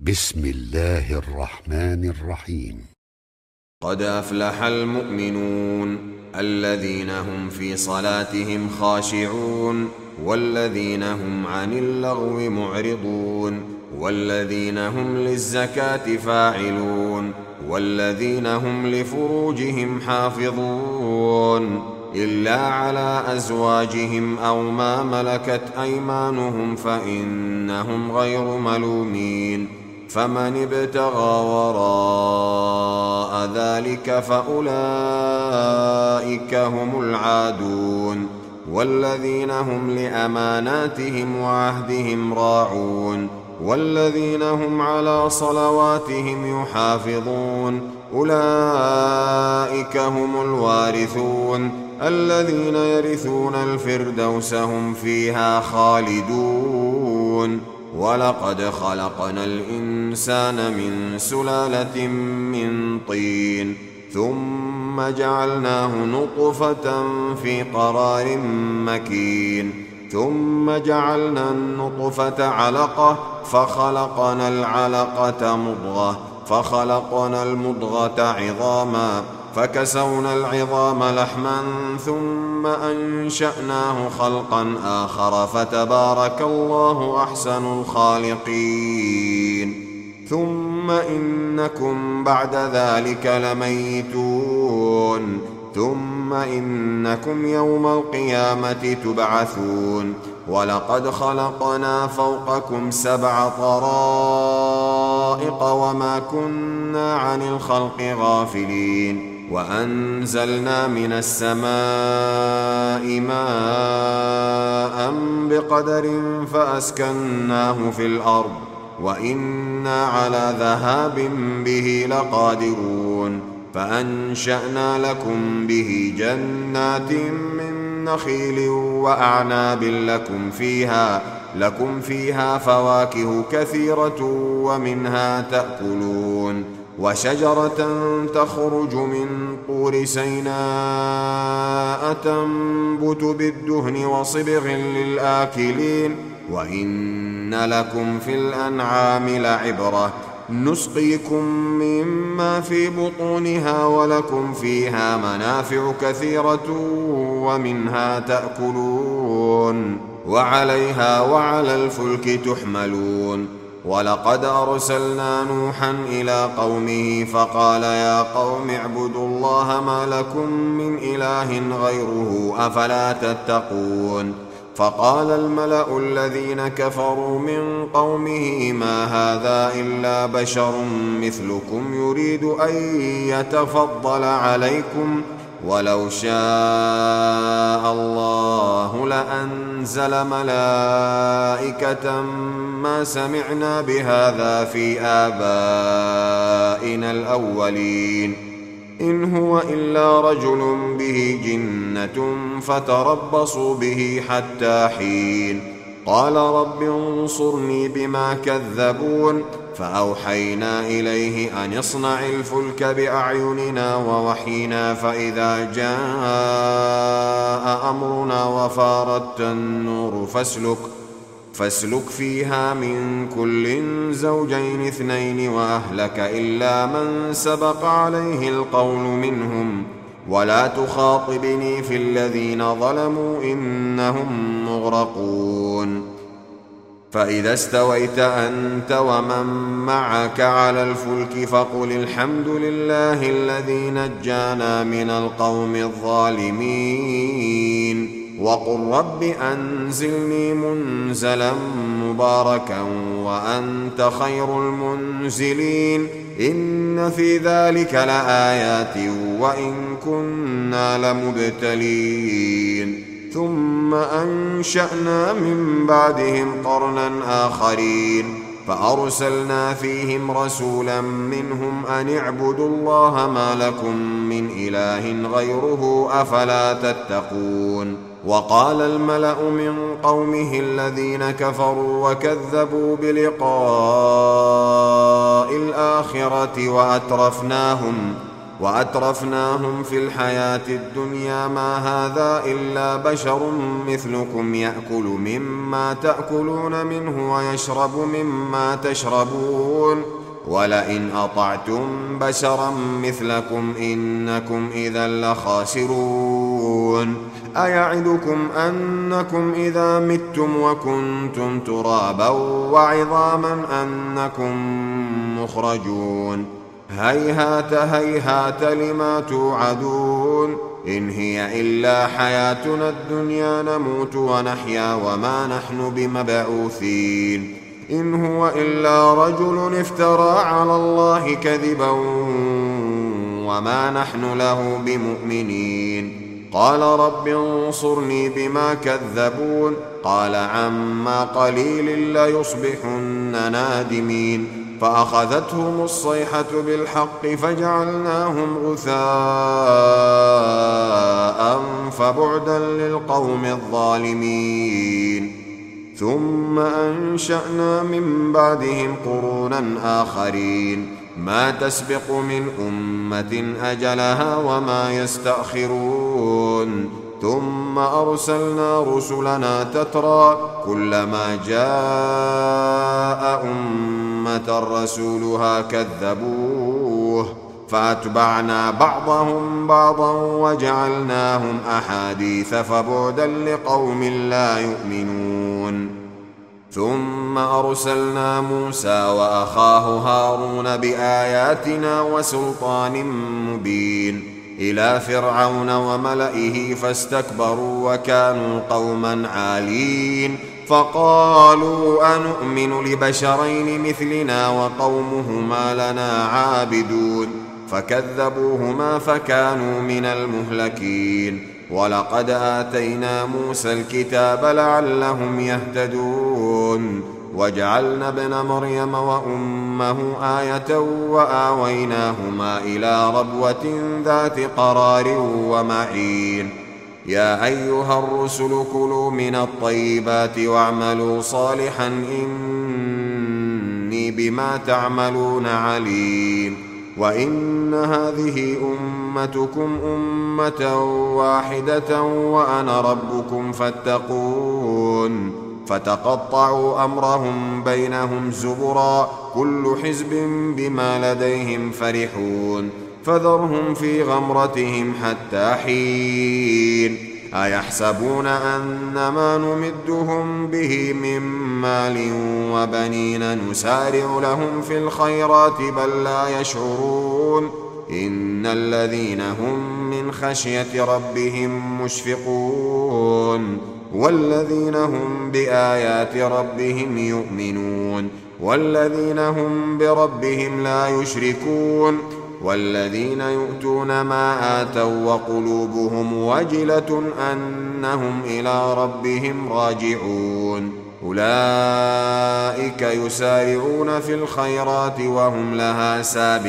بسم الله الرحمن الرحيم. قد أفلح المؤمنون الذين هم في صلاتهم خاشعون والذين هم عن اللغو معرضون والذين هم للزكاة فاعلون والذين هم لفروجهم حافظون إلا على أزواجهم أو ما ملكت أيمانهم فإنهم غير ملومين. فمن ابتغى وراء ذلك فأولئك هم العادون والذين هم لأماناتهم وعهدهم راعون والذين هم على صلواتهم يحافظون أولئك هم الوارثون الذين يرثون الفردوس هم فيها خالدون. ولقد خلقنا الإنسان من سلالة من طين ثم جعلناه نطفة في قرار مكين ثم جعلنا النطفة علقة فخلقنا العلقة مضغة فخلقنا المضغة عظاما فكسونا العظام لحما ثم أنشأناه خلقا آخر فتبارك الله أحسن الخالقين. ثم إنكم بعد ذلك لميتون ثم إنكم يوم القيامة تبعثون. ولقد خلقنا فوقكم 7 طرائق وما كنا عن الخلق غافلين وأنزلنا من السماء ماء بقدر فأسكناه في الأرض وإنا على ذهاب به لقادرون. فأنشأنا لكم به جنات من نخيل وأعناب لكم فيها فواكه كثيرة ومنها تأكلون وشجرة تخرج من طور سيناء تنبت بالدهن وصبغ للآكلين وإن لكم في الأنعام لعبرة نسقيكم مما في بطونها ولكم فيها منافع كثيرة ومنها تأكلون وعليها وعلى الفلك تحملون. ولقد أرسلنا نوحا إلى قومه فقال يا قوم اعبدوا الله ما لكم من إله غيره أفلا تتقون. فقال الملأ الذين كفروا من قومه ما هذا إلا بشر مثلكم يريد أن يتفضل عليكم ولو شاء الله لأنزل ملائكة ما سمعنا بهذا في آبائنا الأولين إن هو إلا رجل به جنة فتربصوا به حتى حين. قال رب انصرني بما كذبون فأوحينا إليه أن اصنع الفلك بأعيننا ووحينا فإذا جاء أمرنا وفارت النور فاسلك فيها من كل زوجين 2 وأهلك إلا من سبق عليه القول منهم ولا تخاطبني في الذين ظلموا إنهم مغرقون. فإذا استويت أنت ومن معك على الفلك فقل الحمد لله الذي نجانا من القوم الظالمين وقل رب أنزلني منزلا مباركا وأنت خير المنزلين. إن في ذلك لآيات وإن كنا لمبتلين. ثم أنشأنا من بعدهم قرنا آخرين فأرسلنا فيهم رسولا منهم أن اعبدوا الله ما لكم من إله غيره أفلا تتقون. وقال الملأ من قومه الذين كفروا وكذبوا بلقاء الآخرة وأترفناهم في الحياة الدنيا ما هذا إلا بشر مثلكم يأكل مما تأكلون منه ويشرب مما تشربون ولئن أطعتم بشرا مثلكم إنكم إذا لخاسرون أيعدكم أنكم إذا متم وكنتم ترابا وعظاما أنكم مخرجون هيهات هيهات لما توعدون إن هي إلا حياتنا الدنيا نموت ونحيا وما نحن بمبعوثين إن هو إلا رجل افترى على الله كذبا وما نحن له بمؤمنين قال رب انصرني بما كذبون قال عما قليل ليصبحن نادمين فأخذتهم الصيحة بالحق فجعلناهم غثاء فبعدا للقوم الظالمين ثم أنشأنا من بعدهم قرونا آخرين ما تسبق من أمة أجلها وما يستأخرون ثم أرسلنا رسلنا تترى كلما جاء أمة رسولها كذبوه فأتبعنا بعضهم بعضا وجعلناهم أحاديث فبعدا لقوم لا يؤمنون ثم أرسلنا موسى وأخاه هارون بآياتنا وسلطان مبين إلى فرعون وملئه فاستكبروا وكانوا قوما عالين فقالوا أنؤمن لبشرين مثلنا وقومهما لنا عابدون فكذبوهما فكانوا من المهلكين ولقد آتينا موسى الكتاب لعلهم يهتدون وجعلنا ابن مريم وأمه آية وآويناهما إلى ربوة ذات قرار ومعين يا أيها الرسل كلوا من الطيبات واعملوا صالحا إني بما تعملون عليم وإن هذه أمتكم أمة واحدة وأنا ربكم فاتقون فتقطعوا أمرهم بينهم زبرا كل حزب بما لديهم فرحون فذرهم في غمرتهم حتى حين أيحسبون أن ما نمدهم به من مال وبنين نسارع لهم في الخيرات بل لا يشعرون إن الذين هم من خشية ربهم مشفقون والذين هم بآيات ربهم يؤمنون والذين هم بربهم لا يشركون والذين يؤتون ما آتوا وقلوبهم وجلة أنهم إلى ربهم راجعون أولئك يسارعون في الخيرات وهم لها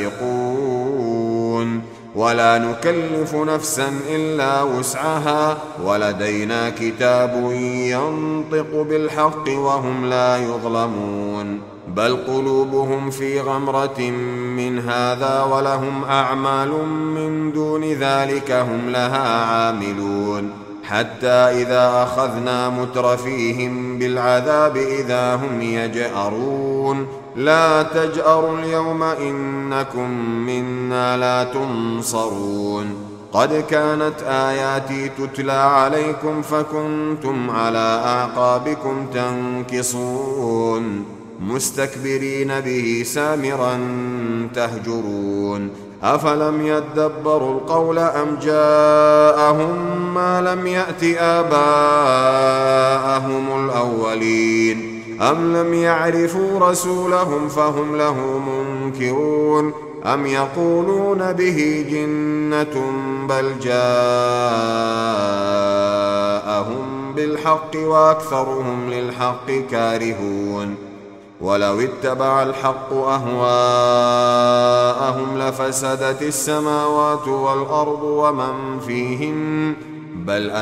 سابقون ولا نكلف نفسا إلا وسعها ولدينا كتاب ينطق بالحق وهم لا يظلمون بل قلوبهم في غمرة من هذا ولهم أعمال من دون ذلك هم لها عاملون حتى إذا أخذنا مترفيهم بالعذاب إذا هم يجأرون لا تجأروا اليوم إنكم منا لا تنصرون قد كانت آياتي تتلى عليكم فكنتم على أعقابكم تنكصون مستكبرين به سامرا تهجرون أفلم يدبروا القول أم جاءهم ما لم يأت آباءهم الأولين أم لم يعرفوا رسولهم فهم له منكرون أم يقولون به جنة بل جاءهم بالحق وأكثرهم للحق كارهون ولو اتبع الحق أهواءهم لفسدت السماوات والأرض ومن فيهن بل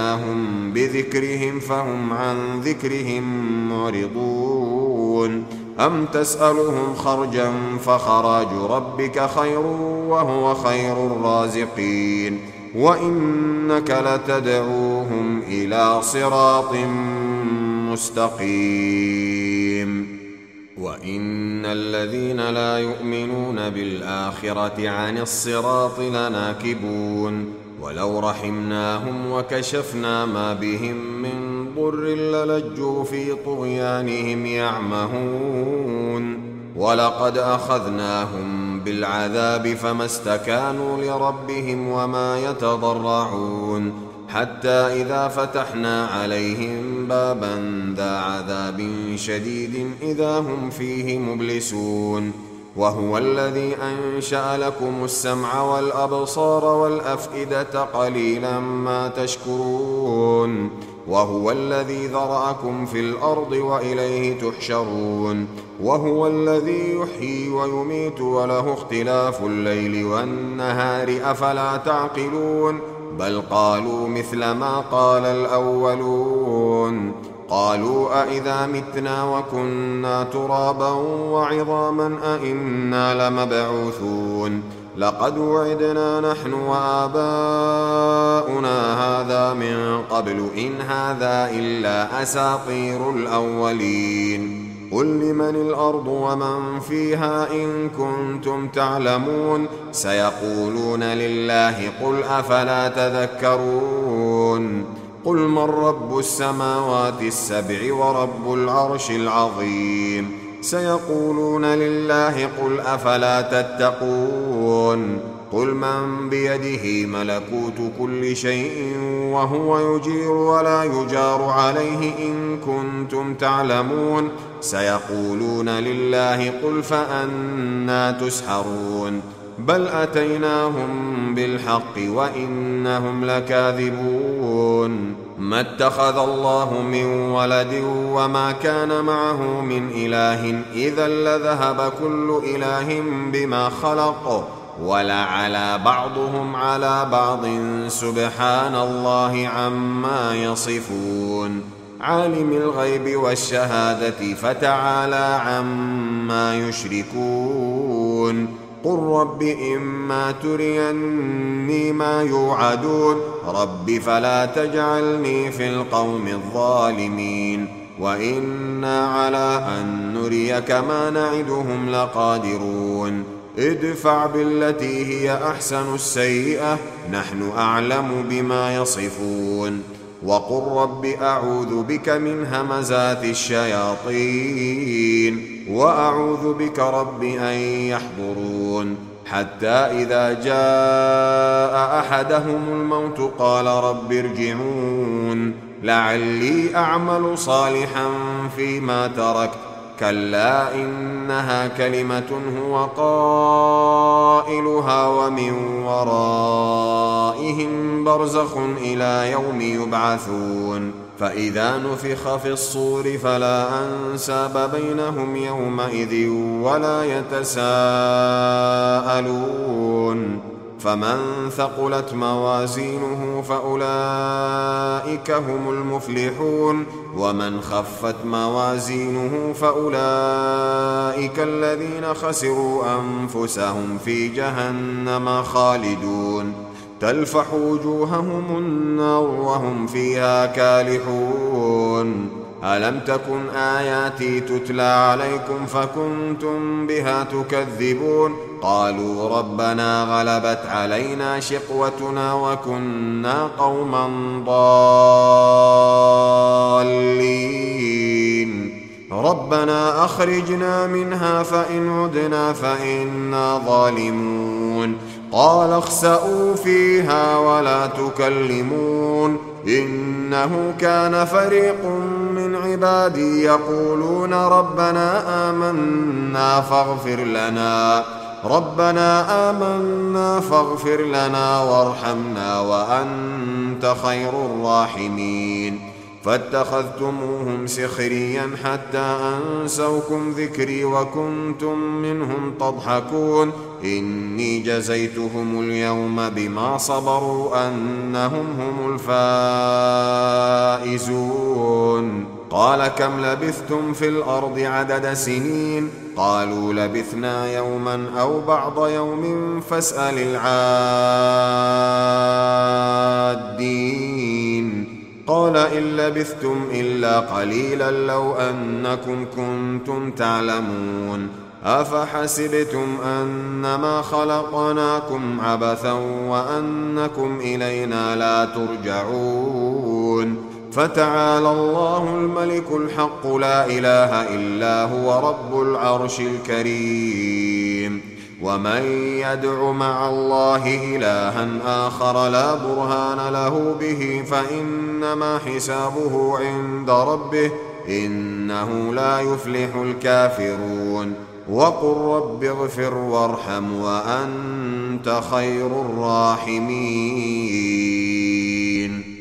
أتيناهم بذكرهم فهم عن ذكرهم معرضون أم تسألهم خرجا فخراج ربك خير وهو خير الرازقين وإنك لتدعوهم إلى صراط مستقيم وإن الذين لا يؤمنون بالآخرة عن الصراط لناكبون ولو رحمناهم وكشفنا ما بهم من ضر للجوا في طغيانهم يعمهون ولقد أخذناهم بالعذاب فما استكانوا لربهم وما يتضرعون حتى إذا فتحنا عليهم بابا ذا عذاب شديد إذا هم فيه مبلسون وهو الذي أنشأ لكم السمع والأبصار والأفئدة قليلا ما تشكرون وهو الذي ذرأكم في الأرض وإليه تحشرون وهو الذي يحيي ويميت وله اختلاف الليل والنهار أفلا تعقلون بل قالوا مثل ما قال الأولون قالوا أئذا متنا وكنا ترابا وعظاما أئنا لمبعوثون لقد وعدنا نحن وآباؤنا هذا من قبل إن هذا إلا أساطير الأولين قل لمن الأرض ومن فيها إن كنتم تعلمون سيقولون لله قل أفلا تذكرون قل من رب السماوات السبع ورب العرش العظيم سيقولون لله قل أفلا تتقون قل من بيده ملكوت كل شيء وهو يجير ولا يجار عليه إن كنتم تعلمون سيقولون لله قل فأنى تسحرون بل أتيناهم بالحق وإنهم لكاذبون ما اتخذ الله من ولد وما كان معه من إله إذا لذهب كل إله بما خلق ولعلى بعضهم على بعض سبحان الله عما يصفون عالم الغيب والشهادة فتعالى عما يشركون قل رب إما تريني ما يوعدون رب فلا تجعلني في القوم الظالمين وإنا على أن نريك ما نعدهم لقادرون ادفع بالتي هي أحسن السيئة نحن أعلم بما يصفون وقل رب أعوذ بك من همزات الشياطين وأعوذ بك رب أن يحضرون حتى إذا جاء أحدهم الموت قال رب ارجعون لعلي أعمل صالحا فيما تركت كلا إنها كلمة هو قائلها ومن ورائهم برزخ إلى يوم يبعثون فإذا نفخ في الصور فلا أنساب بينهم يومئذ ولا يتساءلون فمن ثقلت موازينه فأولئك هم المفلحون ومن خفت موازينه فأولئك الذين خسروا أنفسهم في جهنم خالدون تلفح وجوههم النار وهم فيها كالحون ألم تكن آياتي تتلى عليكم فكنتم بها تكذبون قالوا ربنا غلبت علينا شقوتنا وكنا قوما ضالين ربنا أخرجنا منها فإن عدنا فإنا ظالمون قال اخسئوا فيها ولا تكلمون إنه كان فريق من عبادي يقولون ربنا آمنا فاغفر لنا وارحمنا وأنت خير الراحمين فاتخذتموهم سخريا حتى أنسوكم ذكري وكنتم منهم تضحكون إني جزيتهم اليوم بما صبروا أنهم هم الفائزون قال كم لبثتم في الأرض عدد سنين قالوا لبثنا يوما أو بعض يوم فاسأل العادين قال إن لبثتم إلا قليلا لو أنكم كنتم تعلمون أفحسبتم أنما خلقناكم عبثا وأنكم إلينا لا ترجعون فتعالى الله الملك الحق لا إله إلا هو رب العرش الكريم ومن يدع مع الله إلها آخر لا برهان له به فإنما حسابه عند ربه إنه لا يفلح الكافرون وقل رب اغفر وارحم وأنت خير الراحمين